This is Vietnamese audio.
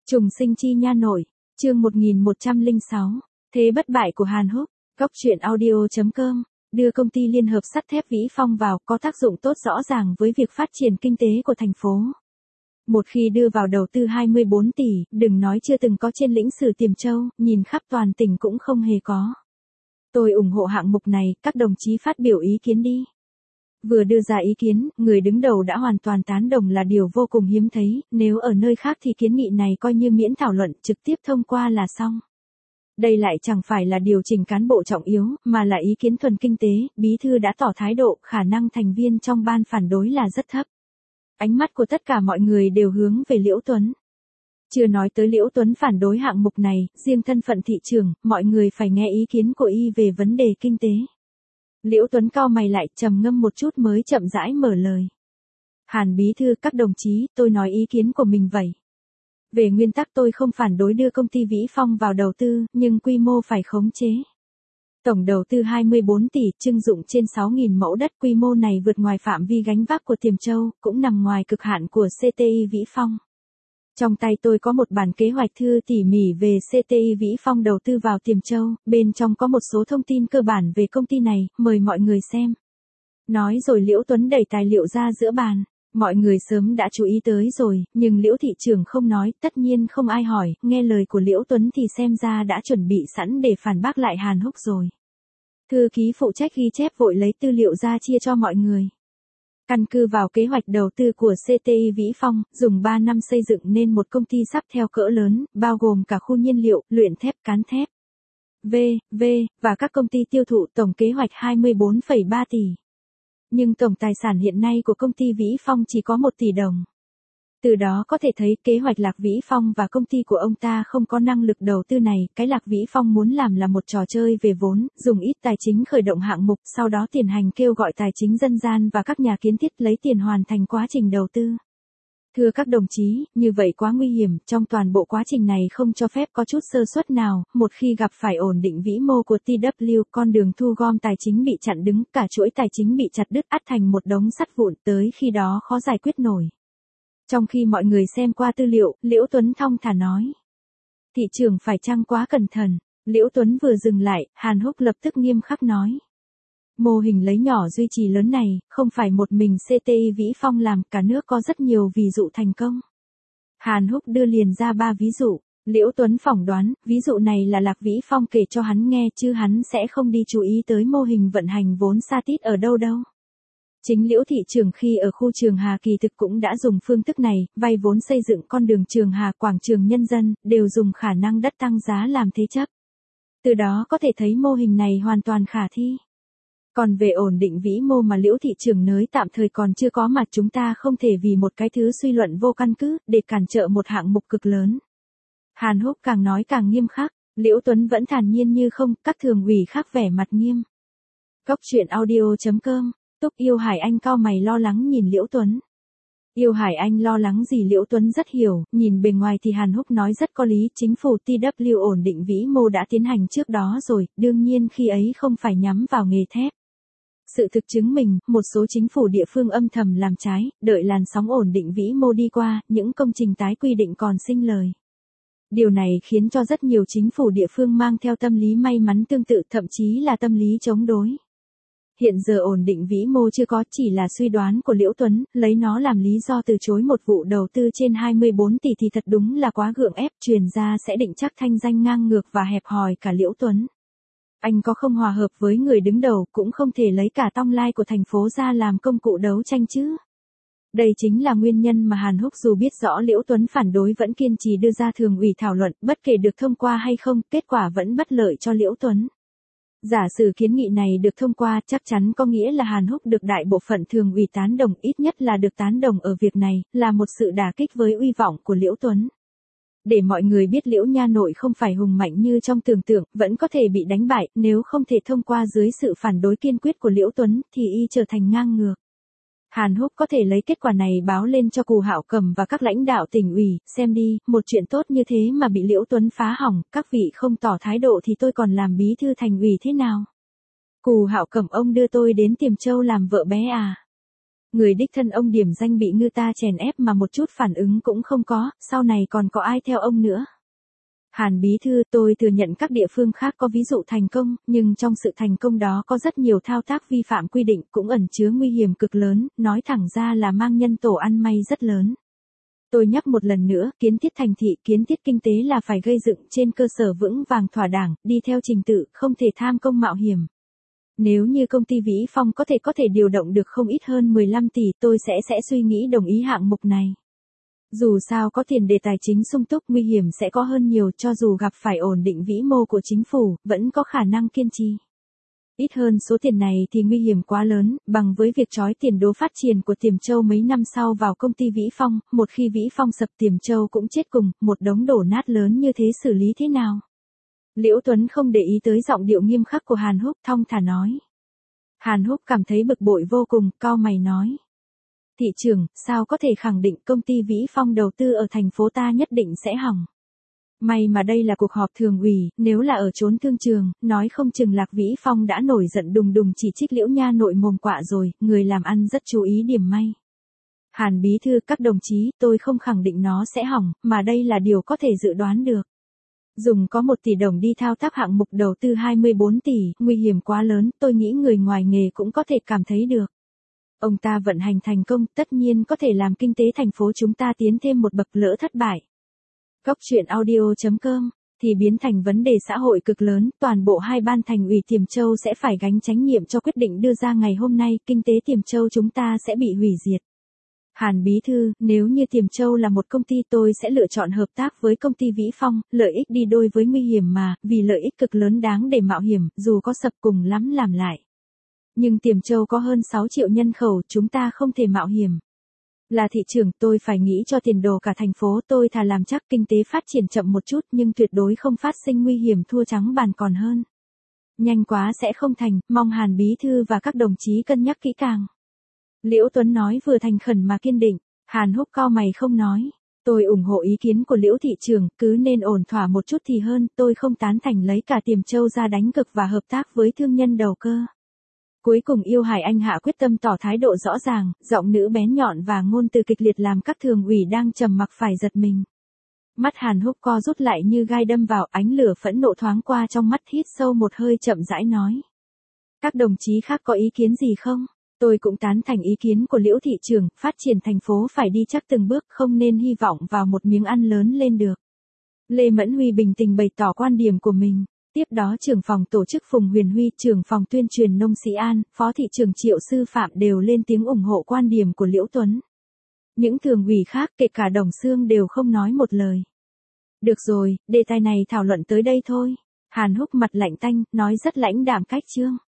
Trùng sinh chi nha nội, chương 1106, thế bất bại của Hàn Húc, góc truyện audio.com, đưa công ty liên hợp sắt thép Vĩ Phong vào có tác dụng tốt rõ ràng với việc phát triển kinh tế của thành phố. Một khi đưa vào đầu tư 24 tỷ, đừng nói chưa từng có trên lĩnh sử Tiềm Châu, nhìn khắp toàn tỉnh cũng không hề có. Tôi ủng hộ hạng mục này, các đồng chí phát biểu ý kiến đi. Vừa đưa ra ý kiến, người đứng đầu đã hoàn toàn tán đồng là điều vô cùng hiếm thấy, nếu ở nơi khác thì kiến nghị này coi như miễn thảo luận trực tiếp thông qua là xong. Đây lại chẳng phải là điều chỉnh cán bộ trọng yếu, mà là ý kiến thuần kinh tế, bí thư đã tỏ thái độ, khả năng thành viên trong ban phản đối là rất thấp. Ánh mắt của tất cả mọi người đều hướng về Liễu Tuấn. Chưa nói tới Liễu Tuấn phản đối hạng mục này, riêng thân phận thị trưởng, mọi người phải nghe ý kiến của y về vấn đề kinh tế. Liễu Tuấn cau mày lại, trầm ngâm một chút mới chậm rãi mở lời. Hàn bí thư, các đồng chí, tôi nói ý kiến của mình vậy. Về nguyên tắc tôi không phản đối đưa công ty Vĩ Phong vào đầu tư, nhưng quy mô phải khống chế. Tổng đầu tư 24 tỷ, trưng dụng trên 6.000 mẫu đất, quy mô này vượt ngoài phạm vi gánh vác của Tiềm Châu, cũng nằm ngoài cực hạn của CTI Vĩ Phong. Trong tay tôi có một bản kế hoạch thư tỉ mỉ về CTI Vĩ Phong đầu tư vào Tiềm Châu, bên trong có một số thông tin cơ bản về công ty này, mời mọi người xem. Nói rồi Liễu Tuấn đẩy tài liệu ra giữa bàn. Mọi người sớm đã chú ý tới rồi, nhưng Liễu thị trưởng không nói, tất nhiên không ai hỏi, nghe lời của Liễu Tuấn thì xem ra đã chuẩn bị sẵn để phản bác lại Hàn Húc rồi. Thư ký phụ trách ghi chép vội lấy tư liệu ra chia cho mọi người. Căn cứ vào kế hoạch đầu tư của CTI Vĩ Phong, dùng 3 năm xây dựng nên một công ty sắt theo cỡ lớn, bao gồm cả khu nhiên liệu, luyện thép, cán thép, và các công ty tiêu thụ, tổng kế hoạch 24,3 tỷ. Nhưng tổng tài sản hiện nay của công ty Vĩ Phong chỉ có 1 tỷ đồng. Từ đó có thể thấy kế hoạch Lạc Vĩ Phong và công ty của ông ta không có năng lực đầu tư này, cái Lạc Vĩ Phong muốn làm là một trò chơi về vốn, dùng ít tài chính khởi động hạng mục, sau đó tiến hành kêu gọi tài chính dân gian và các nhà kiến thiết lấy tiền hoàn thành quá trình đầu tư. Thưa các đồng chí, như vậy quá nguy hiểm, trong toàn bộ quá trình này không cho phép có chút sơ suất nào, một khi gặp phải ổn định vĩ mô của TW, con đường thu gom tài chính bị chặn đứng, cả chuỗi tài chính bị chặt đứt ắt thành một đống sắt vụn, tới khi đó khó giải quyết nổi. Trong khi mọi người xem qua tư liệu, Liễu Tuấn thong thả nói. Thị trưởng phải chăng quá cẩn thận, Liễu Tuấn vừa dừng lại, Hàn Húc lập tức nghiêm khắc nói. Mô hình lấy nhỏ duy trì lớn này, không phải một mình CTI Vĩ Phong làm, cả nước có rất nhiều ví dụ thành công. Hàn Húc đưa liền ra 3 ví dụ, Liễu Tuấn phỏng đoán, ví dụ này là Lạc Vĩ Phong kể cho hắn nghe chứ hắn sẽ không đi chú ý tới mô hình vận hành vốn sa tít ở đâu đâu. Chính Liễu thị trưởng khi ở khu Trường Hà kỳ thực cũng đã dùng phương thức này, vay vốn xây dựng con đường Trường Hà, quảng trường Nhân dân, đều dùng khả năng đất tăng giá làm thế chấp. Từ đó có thể thấy mô hình này hoàn toàn khả thi. Còn về ổn định vĩ mô mà Liễu thị trưởng nới tạm thời còn chưa có mà chúng ta không thể vì một cái thứ suy luận vô căn cứ, để cản trở một hạng mục cực lớn. Hàn Húc càng nói càng nghiêm khắc, Liễu Tuấn vẫn thản nhiên như không, các thường ủy khác vẻ mặt nghiêm. Góc truyện audio.com, Túc Yêu Hải Anh cau mày lo lắng nhìn Liễu Tuấn. Yêu Hải Anh lo lắng gì Liễu Tuấn rất hiểu, nhìn bề ngoài thì Hàn Húc nói rất có lý, chính phủ TW ổn định vĩ mô đã tiến hành trước đó rồi, đương nhiên khi ấy không phải nhắm vào nghề thép. Sự thực chứng minh, một số chính phủ địa phương âm thầm làm trái, đợi làn sóng ổn định vĩ mô đi qua, những công trình tái quy định còn sinh lời. Điều này khiến cho rất nhiều chính phủ địa phương mang theo tâm lý may mắn tương tự, thậm chí là tâm lý chống đối. Hiện giờ ổn định vĩ mô chưa có, chỉ là suy đoán của Liễu Tuấn, lấy nó làm lý do từ chối một vụ đầu tư trên 24 tỷ thì thật đúng là quá gượng ép, truyền ra sẽ định chắc thanh danh ngang ngược và hẹp hòi cả Liễu Tuấn. Anh có không hòa hợp với người đứng đầu, cũng không thể lấy cả tong lai của thành phố ra làm công cụ đấu tranh chứ. Đây chính là nguyên nhân mà Hàn Húc dù biết rõ Liễu Tuấn phản đối vẫn kiên trì đưa ra thường ủy thảo luận, bất kể được thông qua hay không, kết quả vẫn bất lợi cho Liễu Tuấn. Giả sử kiến nghị này được thông qua, chắc chắn có nghĩa là Hàn Húc được đại bộ phận thường ủy tán đồng, ít nhất là được tán đồng ở việc này, là một sự đả kích với uy vọng của Liễu Tuấn. Để mọi người biết Liễu nha nội không phải hùng mạnh như trong tưởng tượng, vẫn có thể bị đánh bại, nếu không thể thông qua dưới sự phản đối kiên quyết của Liễu Tuấn, thì y trở thành ngang ngược. Hàn Húc có thể lấy kết quả này báo lên cho Cù Hạo Cầm và các lãnh đạo tỉnh ủy, xem đi, một chuyện tốt như thế mà bị Liễu Tuấn phá hỏng, các vị không tỏ thái độ thì tôi còn làm bí thư thành ủy thế nào? Cù Hạo Cầm ông đưa tôi đến Tiềm Châu làm vợ bé à? Người đích thân ông điểm danh bị ngư ta chèn ép mà một chút phản ứng cũng không có, sau này còn có ai theo ông nữa. Hàn Bí Thư, tôi thừa nhận các địa phương khác có ví dụ thành công, nhưng trong sự thành công đó có rất nhiều thao tác vi phạm quy định cũng ẩn chứa nguy hiểm cực lớn, nói thẳng ra là mang nhân tổ ăn may rất lớn. Tôi nhắc một lần nữa, kiến thiết thành thị, kiến thiết kinh tế là phải gây dựng trên cơ sở vững vàng thỏa đảng, đi theo trình tự, không thể tham công mạo hiểm. Nếu như công ty Vĩ Phong có thể điều động được không ít hơn 15 tỷ, tôi sẽ suy nghĩ đồng ý hạng mục này. Dù sao có tiền đề tài chính sung túc, nguy hiểm sẽ có hơn nhiều, cho dù gặp phải ổn định vĩ mô của chính phủ, vẫn có khả năng kiên trì. Ít hơn số tiền này thì nguy hiểm quá lớn, bằng với việc trói tiền đố phát triển của Tiềm Châu mấy năm sau vào công ty Vĩ Phong, một khi Vĩ Phong sập Tiềm Châu cũng chết cùng, một đống đổ nát lớn như thế xử lý thế nào? Liễu Tuấn không để ý tới giọng điệu nghiêm khắc của Hàn Húc, thong thả nói. Hàn Húc cảm thấy bực bội vô cùng, cau mày nói. Thị trưởng, sao có thể khẳng định công ty Vĩ Phong đầu tư ở thành phố ta nhất định sẽ hỏng? May mà đây là cuộc họp thường ủy, nếu là ở chốn thương trường, nói không chừng Lạc Vĩ Phong đã nổi giận đùng đùng chỉ trích Liễu Nha nội mồm quạ rồi, người làm ăn rất chú ý điểm may. Hàn Bí Thư, các đồng chí, tôi không khẳng định nó sẽ hỏng, mà đây là điều có thể dự đoán được. Dùng có 1 tỷ đồng đi thao tác hạng mục đầu tư 24 tỷ, nguy hiểm quá lớn, tôi nghĩ người ngoài nghề cũng có thể cảm thấy được. Ông ta vận hành thành công, tất nhiên có thể làm kinh tế thành phố chúng ta tiến thêm một bậc, lỡ thất bại. Góc truyện audio.com thì biến thành vấn đề xã hội cực lớn, toàn bộ 2 ban thành ủy Tiềm Châu sẽ phải gánh trách nhiệm cho quyết định đưa ra ngày hôm nay, kinh tế Tiềm Châu chúng ta sẽ bị hủy diệt. Hàn Bí Thư, nếu như Tiềm Châu là một công ty tôi sẽ lựa chọn hợp tác với công ty Vĩ Phong, lợi ích đi đôi với nguy hiểm mà, vì lợi ích cực lớn đáng để mạo hiểm, dù có sập cùng lắm làm lại. Nhưng Tiềm Châu có hơn 6 triệu nhân khẩu, chúng ta không thể mạo hiểm. Là thị trưởng, tôi phải nghĩ cho tiền đồ cả thành phố, tôi thà làm chắc kinh tế phát triển chậm một chút nhưng tuyệt đối không phát sinh nguy hiểm thua trắng bàn còn hơn. Nhanh quá sẽ không thành, mong Hàn Bí Thư và các đồng chí cân nhắc kỹ càng. Liễu Tuấn nói vừa thành khẩn mà kiên định. Hàn Húc cau mày không nói. Tôi ủng hộ ý kiến của Liễu thị trưởng, cứ nên ổn thỏa một chút thì hơn, tôi không tán thành lấy cả Tiềm Châu ra đánh cược và hợp tác với thương nhân đầu cơ. Cuối cùng Yêu Hải Anh Hạ quyết tâm tỏ thái độ rõ ràng, giọng nữ bén nhọn và ngôn từ kịch liệt làm các thường ủy đang trầm mặc phải giật mình. Mắt Hàn Húc co rút lại như gai đâm vào, ánh lửa phẫn nộ thoáng qua trong mắt, hít sâu một hơi chậm rãi nói. Các đồng chí khác có ý kiến gì không? Tôi cũng tán thành ý kiến của Liễu thị trưởng, phát triển thành phố phải đi chắc từng bước, không nên hy vọng vào một miếng ăn lớn lên được. Lê Mẫn Huy bình tĩnh bày tỏ quan điểm của mình. Tiếp đó trưởng phòng tổ chức Phùng Huyền Huy, trưởng phòng tuyên truyền Nông Sĩ An, phó thị trưởng Triệu Sư Phạm đều lên tiếng ủng hộ quan điểm của Liễu Tuấn. Những thường ủy khác kể cả Đồng Xương đều không nói một lời. Được rồi, đề tài này thảo luận tới đây thôi. Hàn Húc mặt lạnh tanh, nói rất lãnh đạm cách chương.